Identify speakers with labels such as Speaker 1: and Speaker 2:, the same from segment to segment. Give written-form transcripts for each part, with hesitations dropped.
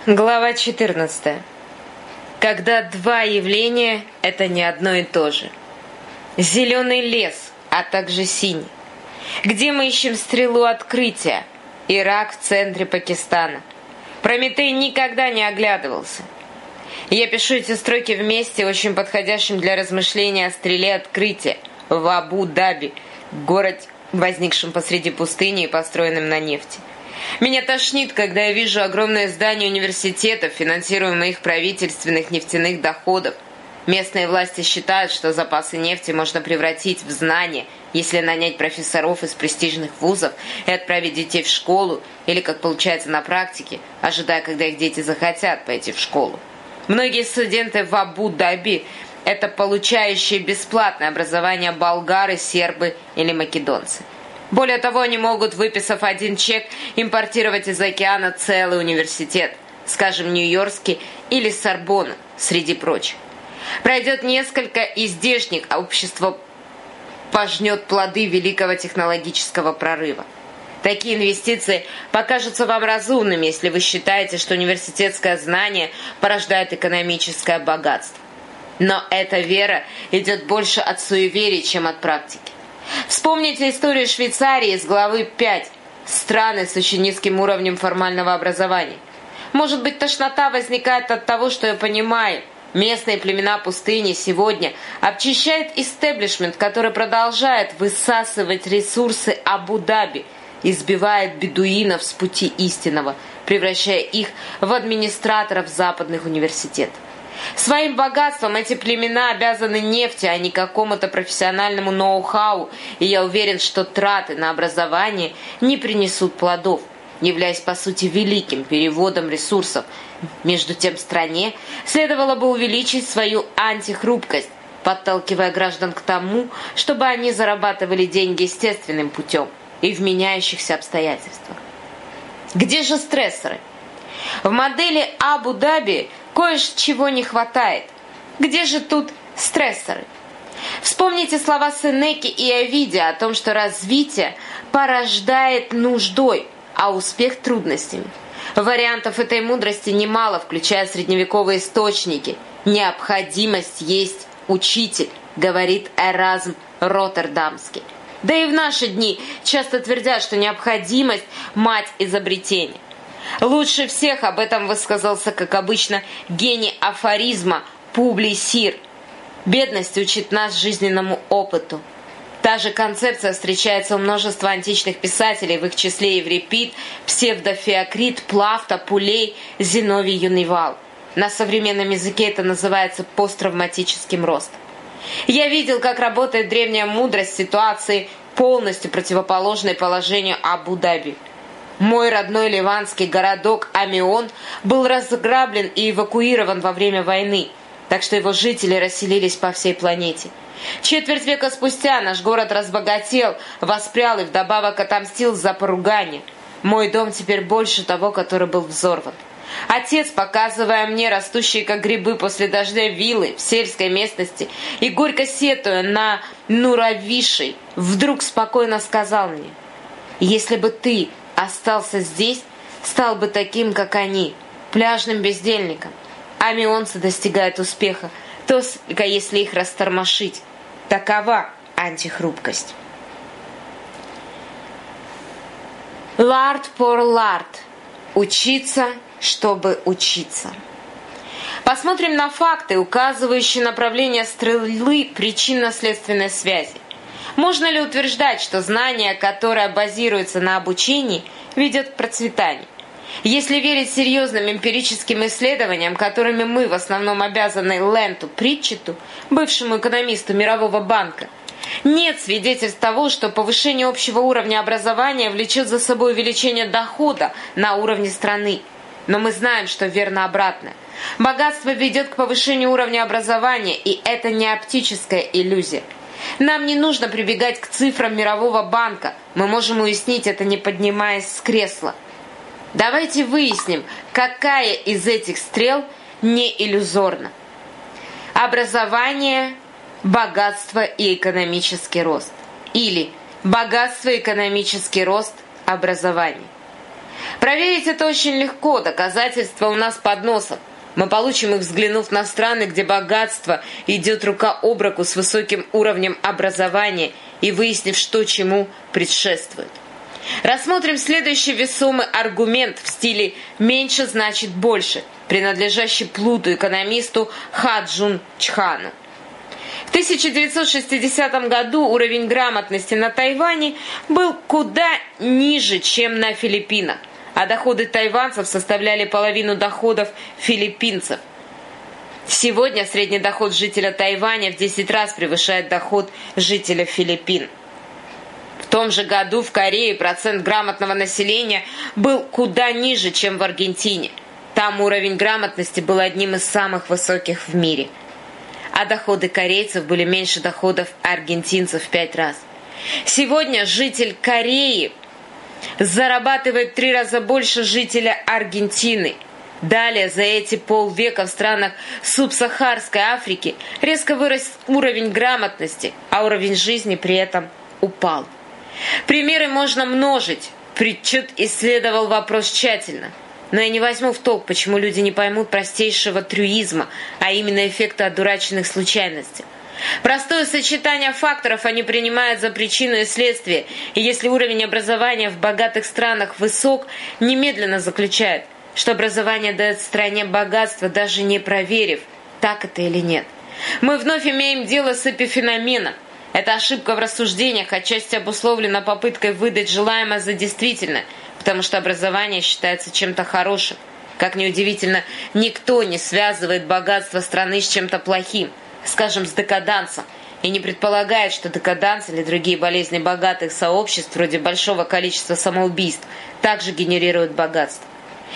Speaker 1: Глава 14. Когда два явления – это не одно и то же. Зеленый лес, а также синий. Где мы ищем стрелу открытия? Ирак в центре Пакистана. Прометей никогда не оглядывался. Я пишу эти строки вместе, очень подходящим для размышления о стреле открытия в Абу-Даби, город, возникшем посреди пустыни и построенном на нефти. Меня тошнит, когда я вижу огромные здания университетов, финансируемые их правительственных нефтяных доходов. Местные власти считают, что запасы нефти можно превратить в знания, если нанять профессоров из престижных вузов и отправить детей в школу, или, как получается на практике, ожидая, когда их дети захотят пойти в школу. Многие студенты в Абу-Даби – это получающие бесплатное образование болгары, сербы или македонцы. Более того, они могут, выписав один чек, импортировать из океана целый университет, скажем, Нью-Йоркский или Сорбонну, среди прочих. Пройдет несколько, и здешних общество пожнет плоды великого технологического прорыва. Такие инвестиции покажутся вам разумными, если вы считаете, что университетское знание порождает экономическое богатство. Но эта вера идет больше от суеверий, чем от практики. Вспомните историю Швейцарии из главы 5 «Страны с очень низким уровнем формального образования». Может быть, тошнота возникает от того, что я понимаю. Местные племена пустыни сегодня обчищают истеблишмент, который продолжает высасывать ресурсы Абу-Даби и сбивает бедуинов с пути истинного, превращая их в администраторов западных университетов. Своим богатством эти племена обязаны нефти, а не какому-то профессиональному ноу-хау, и я уверен, что траты на образование не принесут плодов, являясь по сути великим переводом ресурсов. Между тем стране следовало бы увеличить свою антихрупкость, подталкивая граждан к тому, чтобы они зарабатывали деньги естественным путем и в меняющихся обстоятельствах. Где же стрессоры? В модели Абу-Даби кое-чего не хватает. Где же тут стрессоры? Вспомните слова Сенеки и Овидия о том, что развитие порождает нуждой, а успех трудностями. Вариантов этой мудрости немало, включая средневековые источники. «Необходимость есть учитель», говорит Эразм Роттердамский. Да и в наши дни часто твердят, что необходимость – мать изобретения. Лучше всех об этом высказался, как обычно, гений афоризма Публий Сир. Бедность учит нас жизненному опыту. Та же концепция встречается у множества античных писателей, в их числе Еврипид, Псевдофеокрит, Плафта, Пулей, Зиновий Юнивал. На современном языке это называется посттравматическим ростом. Я видел, как работает древняя мудрость в ситуации, полностью противоположной положению Абу-Даби. Мой родной ливанский городок Амион был разграблен и эвакуирован во время войны, так что его жители расселились по всей планете. Четверть века спустя наш город разбогател, воспрял и вдобавок отомстил за поругание. Мой дом теперь больше того, который был взорван. Отец, показывая мне растущие как грибы после дождя виллы в сельской местности и горько сетуя на Нуравишей, вдруг спокойно сказал мне: «Если бы ты остался здесь, стал бы таким, как они, пляжным бездельником. Амионцы достигают успеха, только если их растормошить. Такова антихрупкость». Лард пор лард. Учиться, чтобы учиться. Посмотрим на факты, указывающие направление стрелы причинно-следственной связи. Можно ли утверждать, что знание, которое базируется на обучении, ведет к процветанию? Если верить серьезным эмпирическим исследованиям, которыми мы в основном обязаны Ленту Притчету, бывшему экономисту Мирового банка, нет свидетельств того, что повышение общего уровня образования влечет за собой увеличение дохода на уровне страны. Но мы знаем, что верно обратное. Богатство ведет к повышению уровня образования, и это не оптическая иллюзия. Нам не нужно прибегать к цифрам Мирового банка. Мы можем уяснить это, не поднимаясь с кресла. Давайте выясним, какая из этих стрел не иллюзорна. Образование, богатство и экономический рост. Или богатство, экономический рост, образование. Проверить это очень легко, доказательства у нас под носом. Мы получим их, взглянув на страны, где богатство идет рука об руку с высоким уровнем образования и выяснив, что чему предшествует. Рассмотрим следующий весомый аргумент в стиле «меньше значит больше», принадлежащий плуту-экономисту Ха Джун Чхану. В 1960 году уровень грамотности на Тайване был куда ниже, чем на Филиппинах, а доходы тайванцев составляли половину доходов филиппинцев. Сегодня средний доход жителя Тайваня в 10 раз превышает доход жителя Филиппин. В том же году в Корее процент грамотного населения был куда ниже, чем в Аргентине. Там уровень грамотности был одним из самых высоких в мире. А доходы корейцев были меньше доходов аргентинцев в 5 раз. Сегодня житель Кореи зарабатывает в 3 раза больше жителя Аргентины. Далее, за эти полвека в странах субсахарской Африки резко вырос уровень грамотности, а уровень жизни при этом упал. Примеры можно множить. Притчет исследовал вопрос тщательно. Но я не возьму в толк, почему люди не поймут простейшего трюизма, а именно эффекта одураченных случайностей. Простое сочетание факторов они принимают за причину и следствие, и если уровень образования в богатых странах высок, немедленно заключают, что образование дает стране богатство, даже не проверив, так это или нет. Мы вновь имеем дело с эпифеноменом. Эта ошибка в рассуждениях отчасти обусловлена попыткой выдать желаемое за действительное, потому что образование считается чем-то хорошим. Как ни удивительно, никто не связывает богатство страны с чем-то плохим, скажем, с декадансом, и не предполагает, что декаданс или другие болезни богатых сообществ, вроде большого количества самоубийств, также генерируют богатство.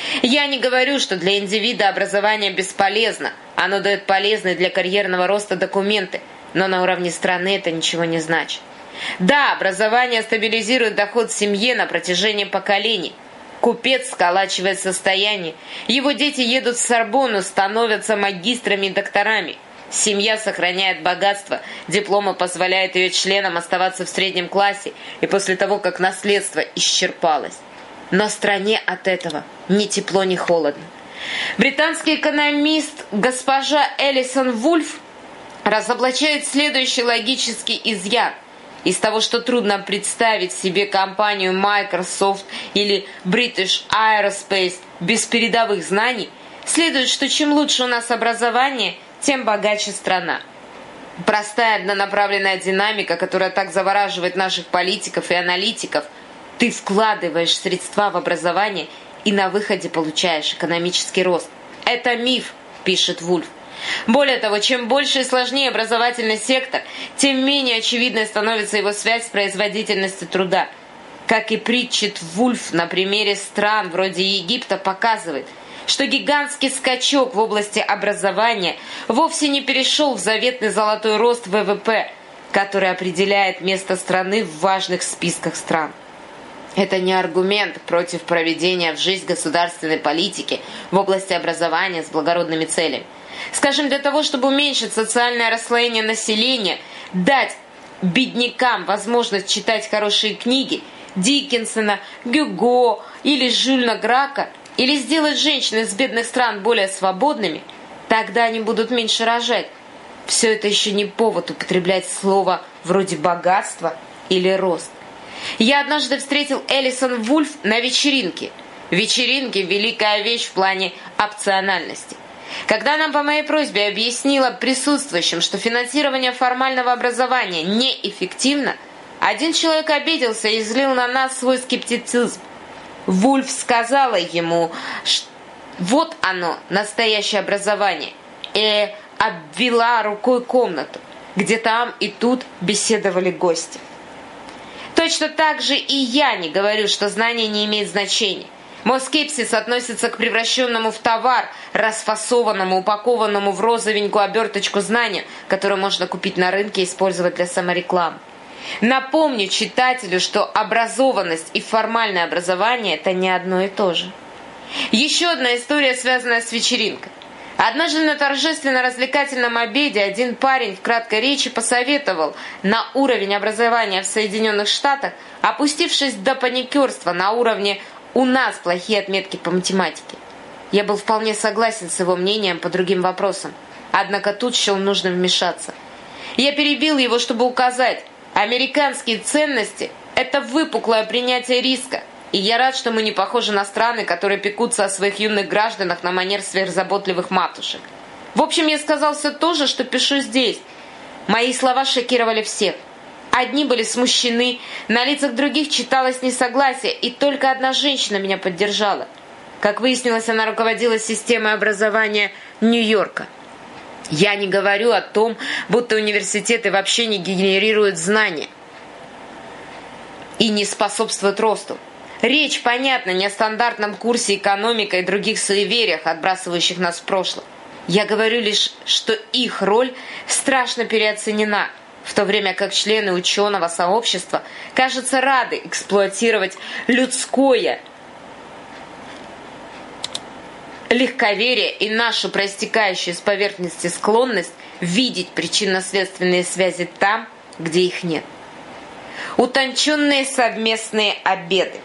Speaker 1: Я не говорю, что для индивида образование бесполезно, оно дает полезные для карьерного роста документы, но на уровне страны это ничего не значит. Да, образование стабилизирует доход семье на протяжении поколений. Купец сколачивает состояние, его дети едут в Сорбонну, становятся магистрами и докторами. Семья сохраняет богатство, дипломы позволяют ее членам оставаться в среднем классе и после того, как наследство исчерпалось. Но стране от этого ни тепло, ни холодно. Британский экономист госпожа Элисон Вульф разоблачает следующий логический изъян. Из того, что трудно представить себе компанию Microsoft или British Aerospace без передовых знаний, следует, что чем лучше у нас образование, тем богаче страна. Простая однонаправленная динамика, которая так завораживает наших политиков и аналитиков. Ты вкладываешь средства в образование и на выходе получаешь экономический рост. Это миф, пишет Вульф. Более того, чем больше и сложнее образовательный сектор, тем менее очевидной становится его связь с производительностью труда. Как и притчит Вульф на примере стран вроде Египта показывает, что гигантский скачок в области образования вовсе не перешел в заветный золотой рост ВВП, который определяет место страны в важных списках стран. Это не аргумент против проведения в жизнь государственной политики в области образования с благородными целями. Скажем, для того, чтобы уменьшить социальное расслоение населения, дать беднякам возможность читать хорошие книги Диккенсона, Гюго или Жюля Грака, или сделать женщин из бедных стран более свободными, тогда они будут меньше рожать. Все это еще не повод употреблять слово вроде «богатство» или «рост». Я однажды встретил Элисон Вульф на вечеринке. Вечеринки – великая вещь в плане опциональности. Когда она по моей просьбе объяснила присутствующим, что финансирование формального образования неэффективно, один человек обиделся и излил на нас свой скептицизм. Вульф сказала ему, что вот оно, настоящее образование, и обвела рукой комнату, где там и тут беседовали гости. Точно так же и я не говорю, что знание не имеет значения. Мой скепсис относится к превращенному в товар, расфасованному, упакованному в розовенькую оберточку знания, которую можно купить на рынке и использовать для саморекламы. Напомню читателю, что образованность и формальное образование – это не одно и то же. Еще одна история, связанная с вечеринкой. Однажды на торжественно-развлекательном обеде один парень в краткой речи посоветовал на уровень образования в Соединенных Штатах, опустившись до паникерства на уровне у нас плохие отметки по математике. Я был вполне согласен с его мнением по другим вопросам, однако тут счел нужным вмешаться. Я перебил его, чтобы указать: американские ценности – это выпуклое принятие риска, и я рад, что мы не похожи на страны, которые пекутся о своих юных гражданах на манер сверхзаботливых матушек. В общем, я сказал все то же, что пишу здесь. Мои слова шокировали всех. Одни были смущены, на лицах других читалось несогласие, и только одна женщина меня поддержала. Как выяснилось, она руководила системой образования Нью-Йорка. Я не говорю о том, будто университеты вообще не генерируют знания и не способствуют росту. Речь, понятно, не о стандартном курсе экономика и других суевериях, отбрасывающих нас в прошлое. Я говорю лишь, что их роль страшно переоценена, в то время как члены ученого сообщества, кажется, рады эксплуатировать людское легковерие и нашу проистекающую с поверхности склонность видеть причинно-следственные связи там, где их нет. Утонченные совместные обеды.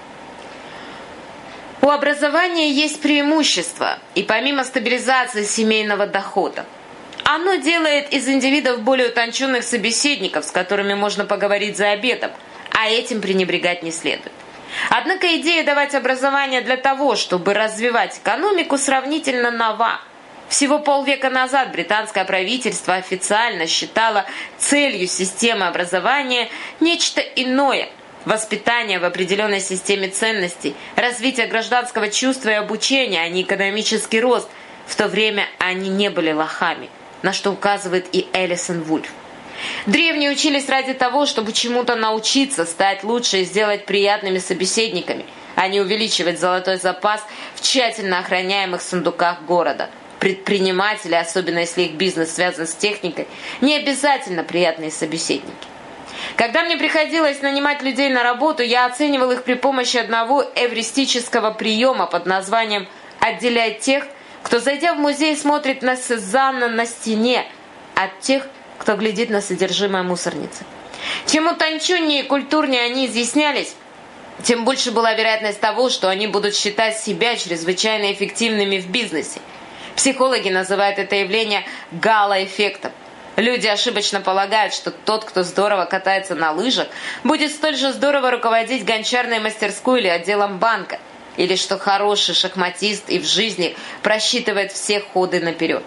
Speaker 1: У образования есть преимущество, и помимо стабилизации семейного дохода, оно делает из индивидов более утонченных собеседников, с которыми можно поговорить за обедом, а этим пренебрегать не следует. Однако идея давать образование для того, чтобы развивать экономику, сравнительно нова. Всего полвека назад британское правительство официально считало целью системы образования нечто иное – воспитание в определенной системе ценностей, развитие гражданского чувства и обучения, а не экономический рост. В то время они не были лохами, на что указывает и Элисон Вульф. Древние учились ради того, чтобы чему-то научиться, стать лучше и сделать приятными собеседниками, а не увеличивать золотой запас в тщательно охраняемых сундуках города. Предприниматели, особенно если их бизнес связан с техникой, не обязательно приятные собеседники. Когда мне приходилось нанимать людей на работу, я оценивал их при помощи одного эвристического приема под названием «отделять тех, кто, зайдя в музей, смотрит на Сезанна на стене, от тех, кто глядит на содержимое мусорницы». Чем утонченнее и культурнее они изъяснялись, тем больше была вероятность того, что они будут считать себя чрезвычайно эффективными в бизнесе. Психологи называют это явление гало-эффектом. Люди ошибочно полагают, что тот, кто здорово катается на лыжах, будет столь же здорово руководить гончарной мастерской или отделом банка, или что хороший шахматист и в жизни просчитывает все ходы наперед.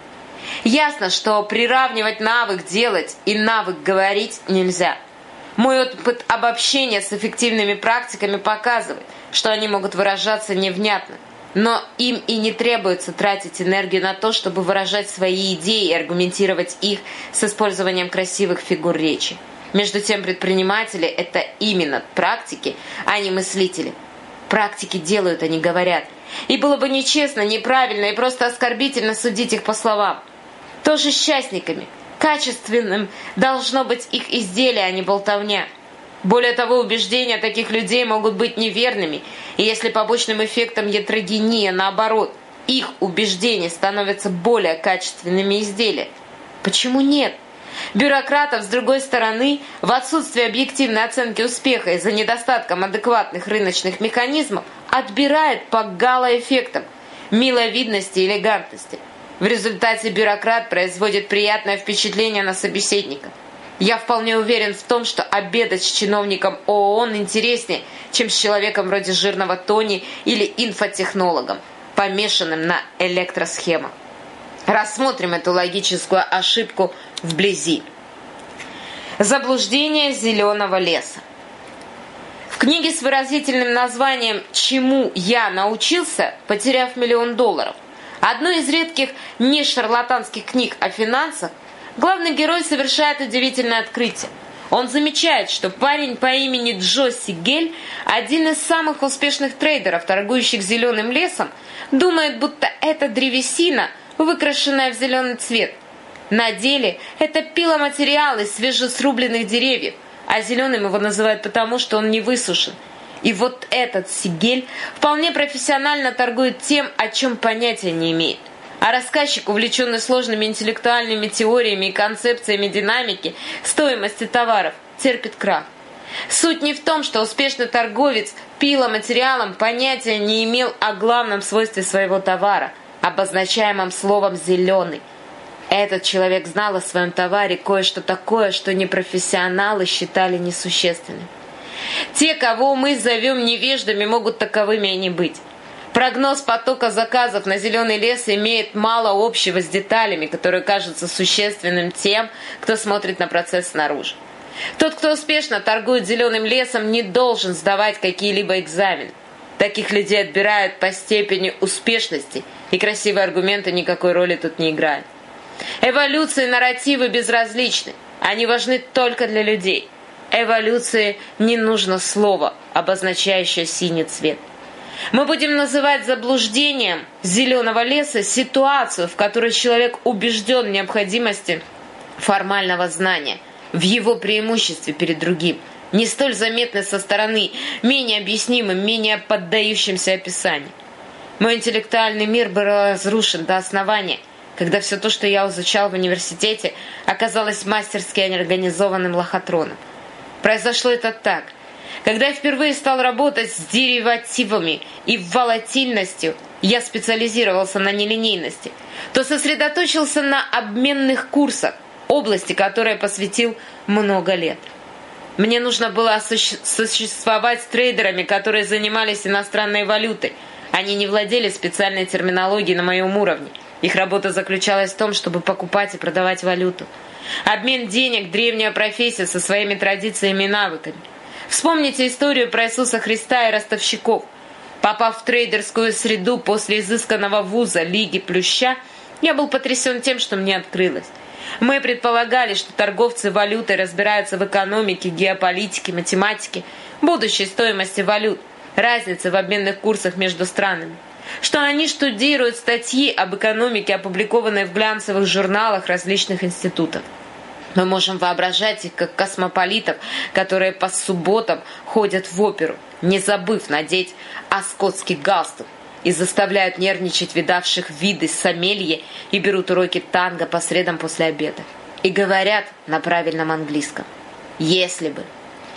Speaker 1: Ясно, что приравнивать навык делать и навык говорить нельзя. Мой опыт обобщения с эффективными практиками показывает, что они могут выражаться невнятно, но им и не требуется тратить энергию на то, чтобы выражать свои идеи и аргументировать их с использованием красивых фигур речи. Между тем, предприниматели – это именно практики, а не мыслители. Практики делают, а не говорят. И было бы нечестно, неправильно и просто оскорбительно судить их по словам. То же с частниками. Качественным должно быть их изделие, а не болтовня. Более того, убеждения таких людей могут быть неверными, и если побочным эффектом ятрогения, наоборот, их убеждения становятся более качественными изделиями. Почему нет? Бюрократов, с другой стороны, в отсутствие объективной оценки успеха из-за недостатком адекватных рыночных механизмов, отбирает по гало-эффектам, миловидности и элегантности. В результате бюрократ производит приятное впечатление на собеседника. Я вполне уверен в том, что обедать с чиновником ООН интереснее, чем с человеком вроде жирного Тони или инфотехнологом, помешанным на электросхемах. Рассмотрим эту логическую ошибку вблизи. Заблуждение зеленого леса. В книге с выразительным названием «Чему я научился, потеряв $1 миллион», одной из редких нешарлатанских книг о финансах, главный герой совершает удивительное открытие. Он замечает, что парень по имени Джо Сигель, один из самых успешных трейдеров, торгующих зеленым лесом, думает, будто это древесина, выкрашенная в зеленый цвет. На деле это пиломатериал из свежесрубленных деревьев, а зеленым его называют потому, что он не высушен. И вот этот Сигель вполне профессионально торгует тем, о чем понятия не имеет. А рассказчик, увлеченный сложными интеллектуальными теориями и концепциями динамики стоимости товаров, терпит крах. Суть не в том, что успешный торговец пиломатериалом понятия не имел о главном свойстве своего товара, обозначаемом словом «зеленый». Этот человек знал о своем товаре кое-что такое, что непрофессионалы считали несущественным. Те, кого мы зовем невеждами, могут таковыми и не быть. Прогноз потока заказов на зеленый лес имеет мало общего с деталями, которые кажутся существенным тем, кто смотрит на процесс снаружи. Тот, кто успешно торгует зеленым лесом, не должен сдавать какие-либо экзамены. Таких людей отбирают по степени успешности, и красивые аргументы никакой роли тут не играют. Эволюции и нарративы безразличны, они важны только для людей. Эволюции не нужно слово, обозначающее синий цвет. Мы будем называть заблуждением зеленого леса ситуацию, в которой человек убежден в необходимости формального знания, в его преимуществе перед другим, не столь заметной со стороны, менее объяснимым, менее поддающимся описанию. Мой интеллектуальный мир был разрушен до основания, когда все то, что я изучал в университете, оказалось мастерски организованным лохотроном. Произошло это так. Когда я впервые стал работать с деривативами и волатильностью, я специализировался на нелинейности, то сосредоточился на обменных курсах, области, которой я посвятил много лет. Мне нужно было существовать с трейдерами, которые занимались иностранной валютой. Они не владели специальной терминологией на моем уровне. Их работа заключалась в том, чтобы покупать и продавать валюту. Обмен денег – древняя профессия со своими традициями и навыками. Вспомните историю про Иисуса Христа и ростовщиков. Попав в трейдерскую среду после изысканного вуза Лиги Плюща, я был потрясен тем, что мне открылось. Мы предполагали, что торговцы валютой разбираются в экономике, геополитике, математике, будущей стоимости валют, разнице в обменных курсах между странами. Что они штудируют статьи об экономике, опубликованные в глянцевых журналах различных институтов. Мы можем воображать их как космополитов, которые по субботам ходят в оперу, не забыв надеть аскотский галстук, и заставляют нервничать видавших виды сомелье и берут уроки танго по средам после обеда. И говорят на правильном английском. Если бы.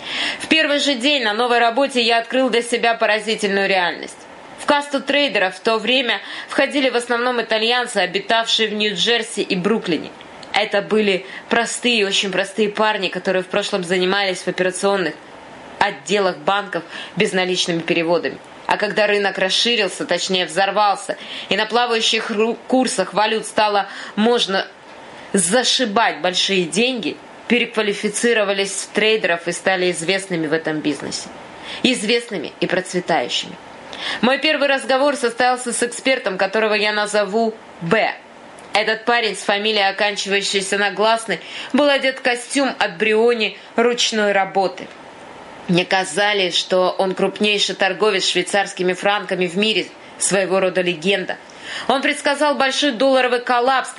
Speaker 1: В первый же день на новой работе я открыл для себя поразительную реальность. В касту трейдеров в то время входили в основном итальянцы, обитавшие в Нью-Джерси и Бруклине. Это были простые, очень простые парни, которые в прошлом занимались в операционных отделах банков безналичными переводами. А когда рынок расширился, точнее взорвался, и на плавающих курсах валют стало можно зашибать большие деньги, переквалифицировались в трейдеров и стали известными в этом бизнесе. Известными и процветающими. Мой первый разговор состоялся с экспертом, которого я назову Б. Этот парень с фамилией, оканчивающейся на гласный, был одет в костюм от Бриони ручной работы. Мне казалось, что он крупнейший торговец швейцарскими франками в мире, своего рода легенда. Он предсказал большой долларовый коллапс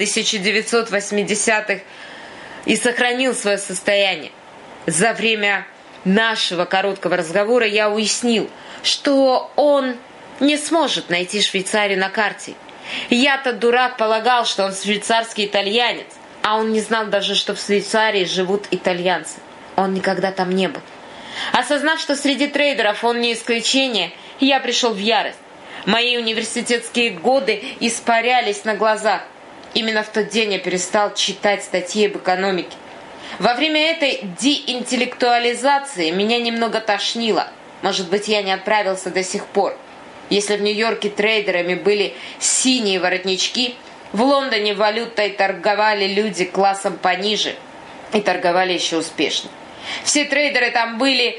Speaker 1: 1980-х и сохранил свое состояние. За время нашего короткого разговора я уяснил, что он не сможет найти Швейцарию на карте. Я-то, дурак, полагал, что он швейцарский итальянец, а он не знал даже, что в Швейцарии живут итальянцы. Он никогда там не был. Осознав, что среди трейдеров он не исключение, я пришел в ярость. Мои университетские годы испарялись на глазах. Именно в тот день я перестал читать статьи об экономике. Во время этой деинтеллектуализации меня немного тошнило. Может быть, я не отправился до сих пор. Если в Нью-Йорке трейдерами были синие воротнички, в Лондоне валютой торговали люди классом пониже и торговали еще успешно. Все трейдеры там были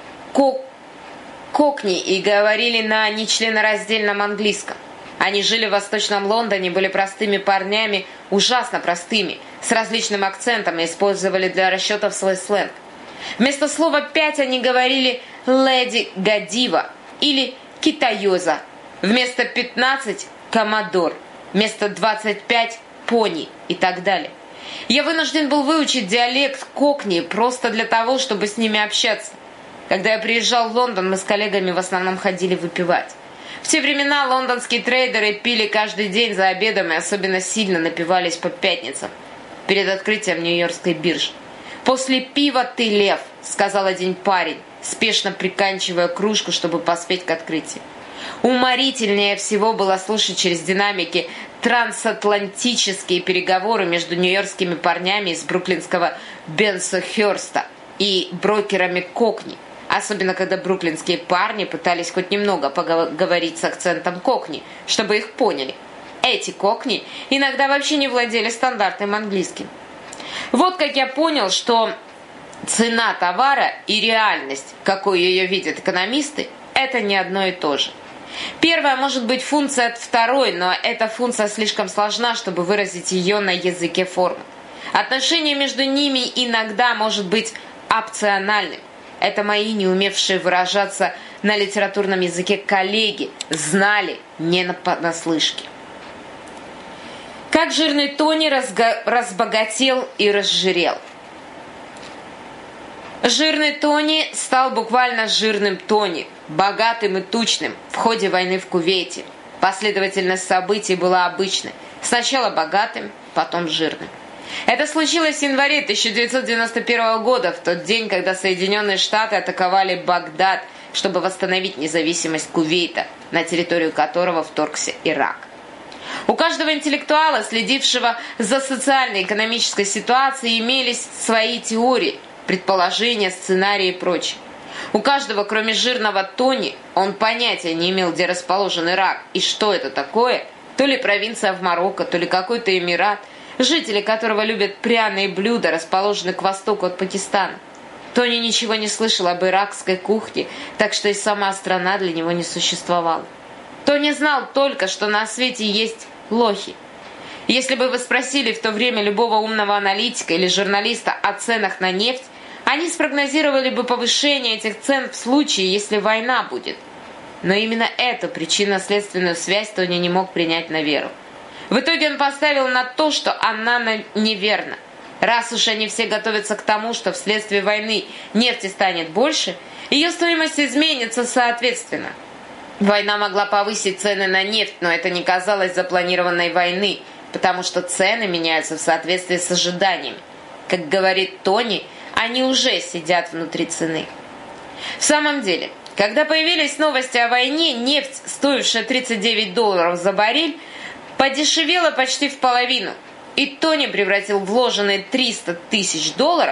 Speaker 1: кокни и говорили на нечленораздельном английском. Они жили в Восточном Лондоне, были простыми парнями, ужасно простыми, с различным акцентом и использовали для расчетов свой сленг. Вместо слова «пять» они говорили «леди Гадива» или «китайоза», вместо 15 «коммодор», вместо 25 «пони» и так далее. Я вынужден был выучить диалект кокни просто для того, чтобы с ними общаться. Когда я приезжал в Лондон, мы с коллегами в основном ходили выпивать. В те времена лондонские трейдеры пили каждый день за обедом и особенно сильно напивались по пятницам перед открытием Нью-Йоркской биржи. «После пива ты лев», — сказал один парень, спешно приканчивая кружку, чтобы поспеть к открытию. Уморительнее всего было слушать через динамики трансатлантические переговоры между нью-йоркскими парнями из бруклинского Бенсохерста и брокерами Кокни, особенно когда бруклинские парни пытались хоть немного поговорить с акцентом Кокни, чтобы их поняли. Эти Кокни иногда вообще не владели стандартным английским. Вот как я понял, что цена товара и реальность, какой ее видят экономисты, это не одно и то же. Первая может быть функция от второй, но эта функция слишком сложна, чтобы выразить ее на языке формы. Отношение между ними иногда может быть опциональным. Это мои, не умевшие выражаться на литературном языке коллеги, знали не понаслышке. Как жирный Тони разбогател и разжирел. Жирный Тони стал буквально жирным Тони, богатым и тучным в ходе войны в Кувейте. Последовательность событий была обычной. Сначала богатым, потом жирным. Это случилось в январе 1991 года, в тот день, когда Соединенные Штаты атаковали Багдад, чтобы восстановить независимость Кувейта, на территорию которого вторгся Ирак. У каждого интеллектуала, следившего за социально-экономической ситуацией, имелись свои теории, предположения, сценарии и прочее. У каждого, кроме жирного Тони, он понятия не имел, где расположен Ирак и что это такое, то ли провинция в Марокко, то ли какой-то эмират, жители которого любят пряные блюда, расположенные к востоку от Пакистана. Тони ничего не слышал об иракской кухне, так что и сама страна для него не существовала. Тони знал только, что на свете есть лохи. Если бы вы спросили в то время любого умного аналитика или журналиста о ценах на нефть, они спрогнозировали бы повышение этих цен в случае, если война будет. Но именно эту причинно-следственную связь Тони не мог принять на веру. В итоге он поставил на то, что она неверна. Раз уж они все готовятся к тому, что вследствие войны нефти станет больше, ее стоимость изменится соответственно. Война могла повысить цены на нефть, но это не казалось запланированной войны, потому что цены меняются в соответствии с ожиданиями. Как говорит Тони, они уже сидят внутри цены. В самом деле, когда появились новости о войне, нефть, стоившая $39 за баррель, подешевела почти в половину, и Тони превратил вложенные $300 тысяч в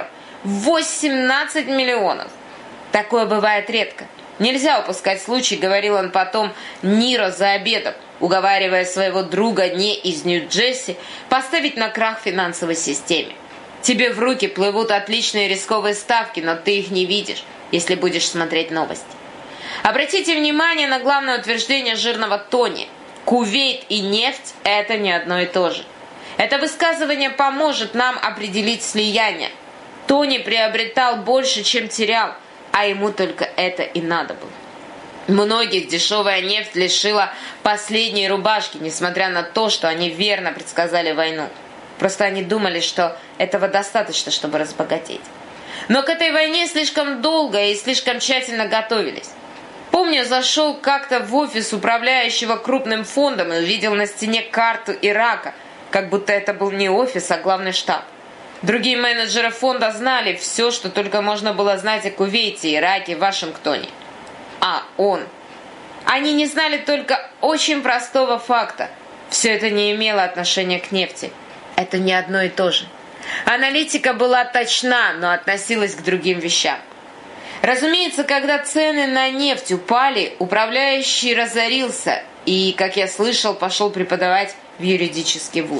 Speaker 1: 18 миллионов. Такое бывает редко. Нельзя упускать случай, говорил он потом Ниро за обедом, уговаривая своего друга не из Нью-Джерси поставить на крах финансовой системе. Тебе в руки плывут отличные рисковые ставки, но ты их не видишь, если будешь смотреть новости. Обратите внимание на главное утверждение жирного Тони. Кувейт и нефть – это не одно и то же. Это высказывание поможет нам определить слияние. Тони приобретал больше, чем терял, а ему только это и надо было. Многих дешевая нефть лишила последней рубашки, несмотря на то, что они верно предсказали войну. Просто они думали, что этого достаточно, чтобы разбогатеть. Но к этой войне слишком долго и слишком тщательно готовились. Помню, зашел как-то в офис управляющего крупным фондом и увидел на стене карту Ирака, как будто это был не офис, а главный штаб. Другие менеджеры фонда знали все, что только можно было знать о Кувейте, Ираке, Вашингтоне. А он? Они не знали только очень простого факта. Все это не имело отношения к нефти. Это не одно и то же. Аналитика была точна, но относилась к другим вещам. Разумеется, когда цены на нефть упали, управляющий разорился и, как я слышал, пошел преподавать в юридический вуз.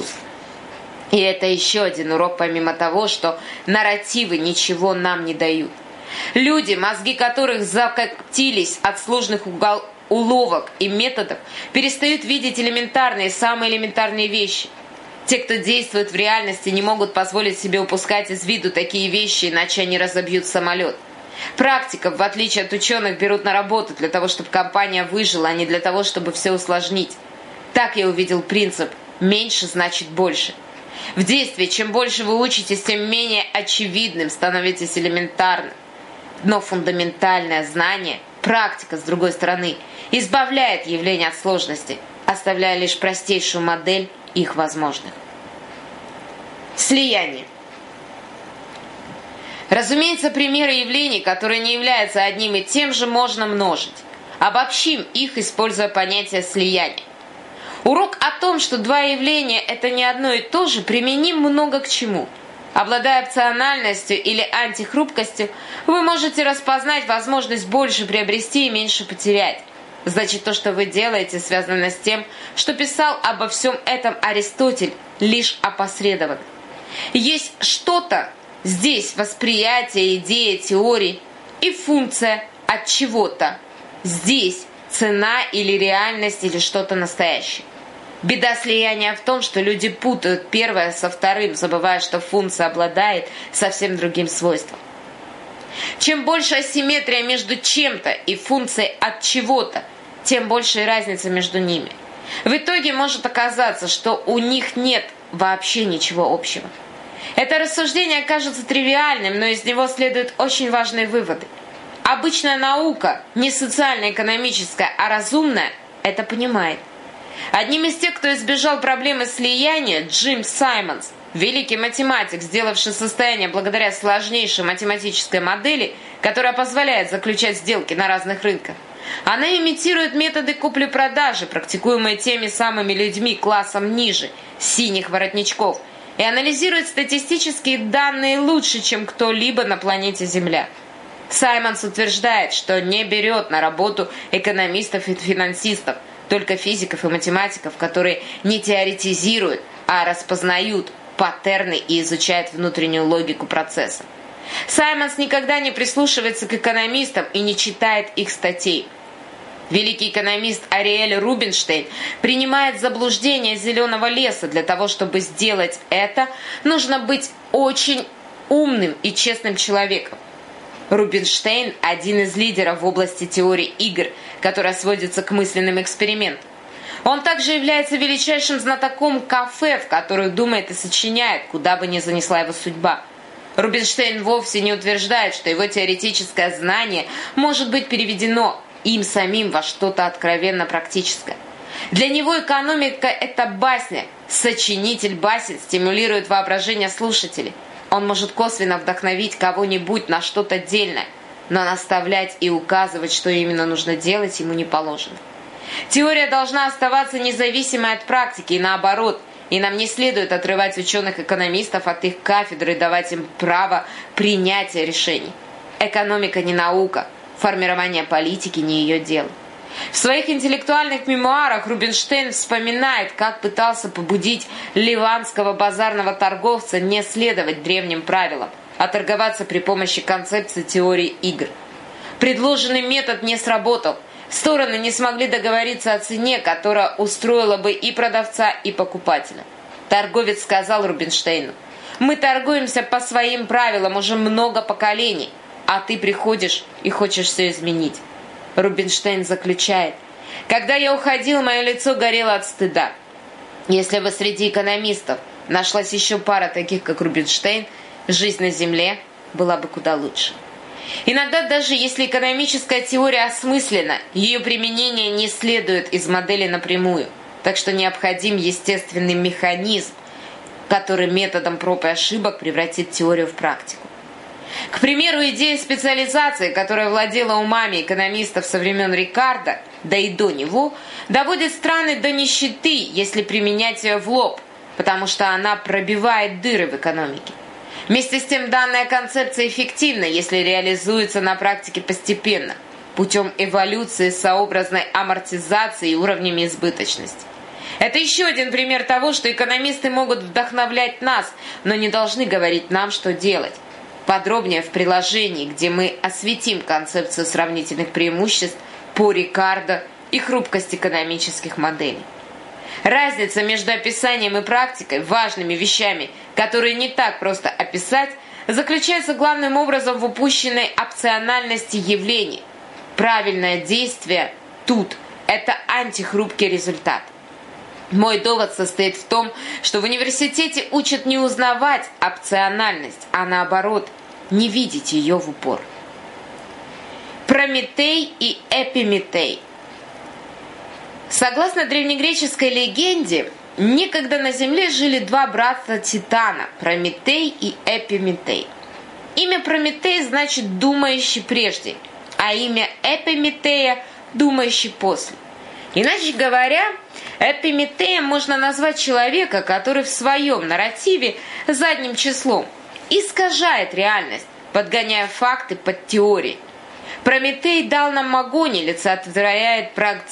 Speaker 1: И это еще один урок, помимо того, что нарративы ничего нам не дают. Люди, мозги которых закоптились от сложных уловок и методов, перестают видеть элементарные, самые элементарные вещи. Те, кто действует в реальности, не могут позволить себе упускать из виду такие вещи, иначе они разобьют самолет. Практиков, в отличие от ученых, берут на работу для того, чтобы компания выжила, а не для того, чтобы все усложнить. Так я увидел принцип «меньше значит больше». В действии, чем больше вы учитесь, тем менее очевидным становитесь элементарным. Но фундаментальное знание, практика, с другой стороны, избавляет явления от сложностей, оставляя лишь простейшую модель их возможных. Слияние. Разумеется, примеры явлений, которые не являются одним и тем же, можно множить. Обобщим их, используя понятие слияния. Урок о том, что два явления – это не одно и то же, применим много к чему. Обладая опциональностью или антихрупкостью, вы можете распознать возможность больше приобрести и меньше потерять. Значит, то, что вы делаете, связано с тем, что писал обо всем этом Аристотель лишь опосредованно. Есть что-то здесь, восприятие, идея, теория и функция от чего-то. Здесь цена или реальность или что-то настоящее. Беда слияния в том, что люди путают первое со вторым, забывая, что функция обладает совсем другим свойством. Чем больше асимметрия между чем-то и функцией от чего-то, тем больше разница между ними. В итоге может оказаться, что у них нет вообще ничего общего. Это рассуждение кажется тривиальным, но из него следуют очень важные выводы. Обычная наука, не социально-экономическая, а разумная, это понимает. Одним из тех, кто избежал проблемы слияния, Джим Саймонс, великий математик, сделавший состояние благодаря сложнейшей математической модели, которая позволяет заключать сделки на разных рынках. Она имитирует методы купли-продажи, практикуемые теми самыми людьми классом ниже, синих воротничков, и анализирует статистические данные лучше, чем кто-либо на планете Земля. Саймонс утверждает, что не берет на работу экономистов и финансистов, только физиков и математиков, которые не теоретизируют, а распознают паттерны и изучают внутреннюю логику процесса. Саймонс никогда не прислушивается к экономистам и не читает их статей. Великий экономист Ариэль Рубинштейн принимает заблуждение зеленого леса. Для того, чтобы сделать это, нужно быть очень умным и честным человеком. Рубинштейн – один из лидеров в области теории игр, которая сводится к мысленным экспериментам. Он также является величайшим знатоком кафе, в которых думает и сочиняет, куда бы ни занесла его судьба. Рубинштейн вовсе не утверждает, что его теоретическое знание может быть переведено им самим во что-то откровенно практическое. Для него экономика – это басня. Сочинитель басен стимулирует воображение слушателей. Он может косвенно вдохновить кого-нибудь на что-то дельное, но наставлять и указывать, что именно нужно делать, ему не положено. Теория должна оставаться независимой от практики и наоборот, и нам не следует отрывать ученых-экономистов от их кафедры и давать им право принятия решений. Экономика не наука, формирование политики не ее дело. В своих интеллектуальных мемуарах Рубинштейн вспоминает, как пытался побудить ливанского базарного торговца не следовать древним правилам, а торговаться при помощи концепции теории игр. Предложенный метод не сработал. Стороны не смогли договориться о цене, которая устроила бы и продавца, и покупателя. Торговец сказал Рубинштейну: «Мы торгуемся по своим правилам уже много поколений, а ты приходишь и хочешь все изменить». Рубинштейн заключает: «Когда я уходил, мое лицо горело от стыда. Если бы среди экономистов нашлась еще пара таких, как Рубинштейн, жизнь на Земле была бы куда лучше». Иногда, даже если экономическая теория осмыслена, ее применение не следует из модели напрямую, так что необходим естественный механизм, который методом проб и ошибок превратит теорию в практику. К примеру, идея специализации, которая владела умами экономистов со времен Рикардо, да и до него, доводит страны до нищеты, если применять ее в лоб, потому что она пробивает дыры в экономике. Вместе с тем, данная концепция эффективна, если реализуется на практике постепенно, путем эволюции с сообразной амортизацией и уровнями избыточности. Это еще один пример того, что экономисты могут вдохновлять нас, но не должны говорить нам, что делать. Подробнее в приложении, где мы осветим концепцию сравнительных преимуществ по Рикардо и хрупкость экономических моделей. Разница между описанием и практикой, важными вещами, которые не так просто описать, заключается главным образом в упущенной опциональности явлений. Правильное действие тут – это антихрупкий результат. Мой довод состоит в том, что в университете учат не узнавать опциональность, а наоборот, не видеть ее в упор. Прометей и Эпиметей. Согласно древнегреческой легенде, некогда на Земле жили два брата Титана – Прометей и Эпиметей. Имя Прометей значит «думающий прежде», а имя Эпиметея – «думающий после». Иначе говоря, Эпиметеем можно назвать человека, который в своем нарративе задним числом искажает реальность, подгоняя факты под теории. Прометей дал нам огонь, олицетворяет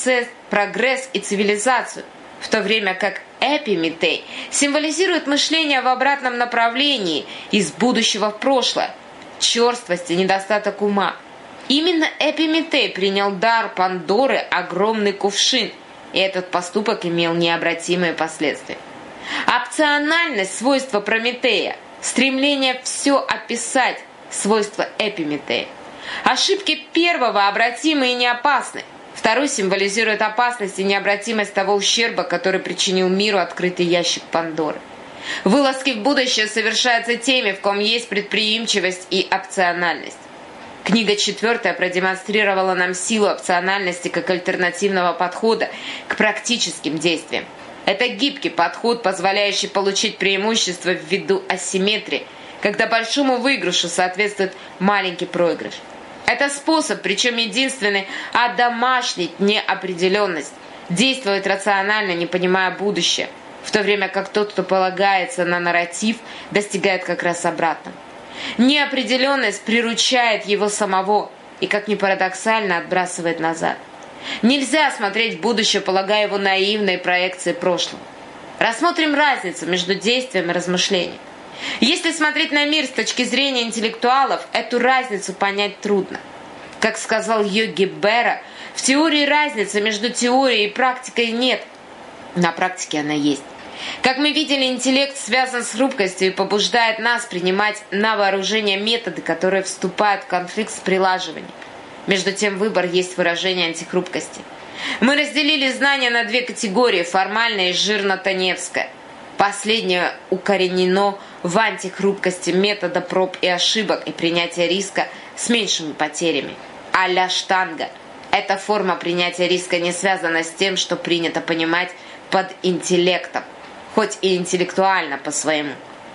Speaker 1: прогресс и цивилизацию, в то время как Эпиметей символизирует мышление в обратном направлении, из будущего в прошлое, черствость и недостаток ума. Именно Эпиметей принял дар Пандоры, огромный кувшин, и этот поступок имел необратимые последствия. Опциональность – свойство Прометея, стремление все описать – свойство Эпиметея. Ошибки первого обратимы и не опасны. Второй символизирует опасность и необратимость того ущерба, который причинил миру открытый ящик Пандоры. Вылазки в будущее совершаются теми, в ком есть предприимчивость и опциональность. Книга 4 продемонстрировала нам силу опциональности как альтернативного подхода к практическим действиям. Это гибкий подход, позволяющий получить преимущество ввиду асимметрии, когда большому выигрышу соответствует маленький проигрыш. Это способ, причем единственный, одомашнить неопределенность, действовать рационально, не понимая будущее, в то время как тот, кто полагается на нарратив, достигает как раз обратного. Неопределенность приручает его самого и, как ни парадоксально, отбрасывает назад. Нельзя смотреть в будущее, полагая его наивной проекцией прошлого. Рассмотрим разницу между действием и размышлением. Если смотреть на мир с точки зрения интеллектуалов, эту разницу понять трудно. Как сказал Йоги Берра, в теории разницы между теорией и практикой нет. На практике она есть. Как мы видели, интеллект связан с хрупкостью и побуждает нас принимать на вооружение методы, которые вступают в конфликт с прилаживанием. Между тем, выбор есть выражение антихрупкости. Мы разделили знания на две категории – формальное и жирно-тоневское. Последнее укоренено в антихрупкости метода проб и ошибок и принятия риска с меньшими потерями. А-ля штанга. Эта форма принятия риска не связана с тем, что принято понимать под интеллектом, хоть и интеллектуально по-своему.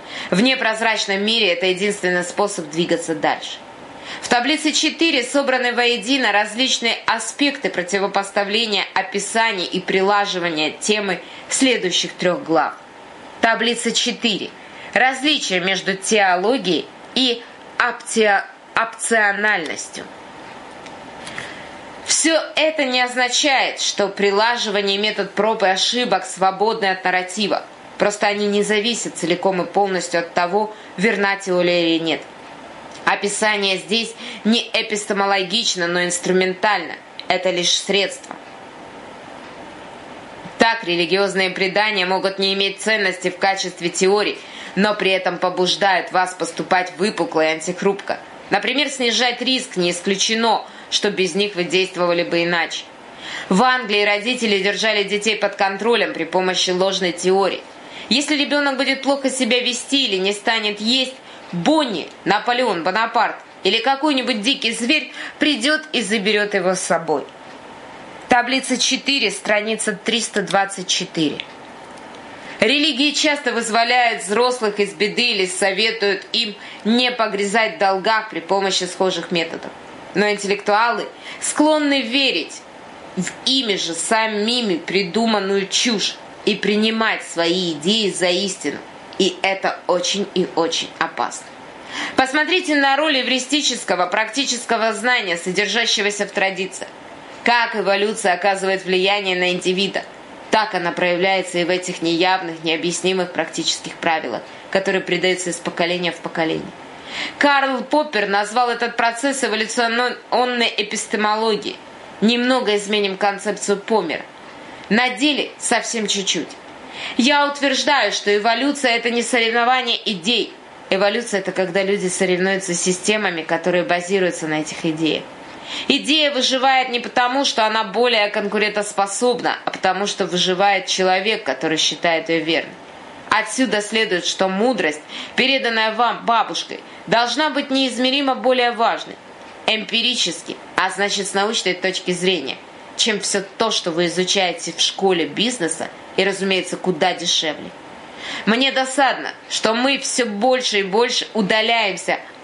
Speaker 1: В непрозрачном мире это единственный способ двигаться дальше. В таблице 4 собраны воедино различные аспекты противопоставления описаний и прилаживания темы следующих 3 глав. Таблица 4. Различие между теологией и опциональностью. Все это не означает, что прилаживание и метод проб и ошибок свободны от нарратива. Просто они не зависят целиком и полностью от того, верна теория или нет. Описание здесь не эпистемологично, но инструментально. Это лишь средство. Так, религиозные предания могут не иметь ценности в качестве теорий, но при этом побуждают вас поступать выпукло и антихрупко. Например, снижать риск не исключено, что без них вы действовали бы иначе. В Англии родители держали детей под контролем при помощи ложной теории. Если ребенок будет плохо себя вести или не станет есть, Бонни, Наполеон Бонапарт или какой-нибудь дикий зверь придет и заберет его с собой. Таблица 4, страница 324. Религии часто вызволяют взрослых из беды или советуют им не погрязать в долгах при помощи схожих методов. Но интеллектуалы склонны верить в ими же самими придуманную чушь и принимать свои идеи за истину. И это очень и очень опасно. Посмотрите на роль эвристического практического знания, содержащегося в традициях. Как эволюция оказывает влияние на индивида, так она проявляется и в этих неявных, необъяснимых практических правилах, которые передаются из поколения в поколение. Карл Поппер назвал этот процесс эволюционной эпистемологией. Немного изменим концепцию Помера. На деле совсем чуть-чуть. Я утверждаю, что эволюция – это не соревнование идей. Эволюция – это когда люди соревнуются с системами, которые базируются на этих идеях. Идея выживает не потому, что она более конкурентоспособна, а потому, что выживает человек, который считает ее верной. Отсюда следует, что мудрость, переданная вам бабушкой, должна быть неизмеримо более важной, эмпирически, а значит с научной точки зрения, чем все то, что вы изучаете в школе бизнеса и, разумеется, куда дешевле. Мне досадно, что мы все больше и больше удаляемся от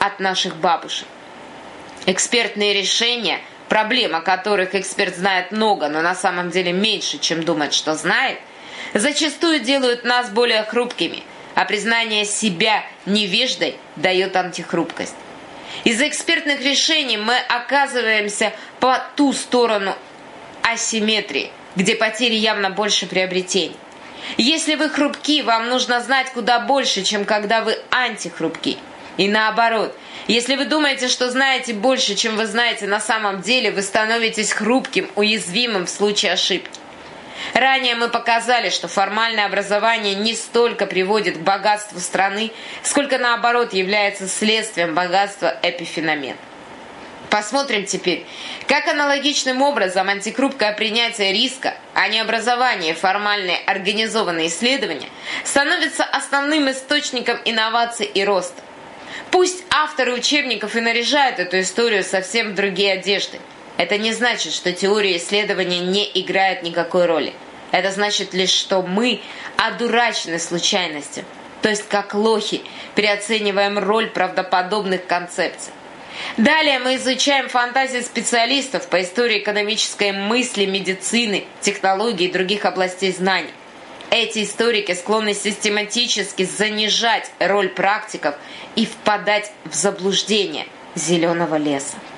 Speaker 1: от наших бабушек. Экспертные решения, проблем, о которых эксперт знает много, но на самом деле меньше, чем думает, что знает, зачастую делают нас более хрупкими, а признание себя невеждой дает антихрупкость. Из-за экспертных решений мы оказываемся по ту сторону асимметрии, где потери явно больше приобретений. Если вы хрупки, вам нужно знать куда больше, чем когда вы антихрупки. И наоборот, если вы думаете, что знаете больше, чем вы знаете на самом деле, вы становитесь хрупким, уязвимым в случае ошибки. Ранее мы показали, что формальное образование не столько приводит к богатству страны, сколько наоборот является следствием богатства эпифеномена. Посмотрим теперь, как аналогичным образом антихрупкое принятие риска, а не образование, формальные организованные исследования, становится основным источником инноваций и роста. Пусть авторы учебников и наряжают эту историю совсем в другие одежды. Это не значит, что теория исследования не играет никакой роли. Это значит лишь, что мы одурачены случайностью, то есть как лохи переоцениваем роль правдоподобных концепций. Далее мы изучаем фантазии специалистов по истории экономической мысли, медицины, технологий и других областей знаний. Эти историки склонны систематически занижать роль практиков и впадать в заблуждение зеленого леса.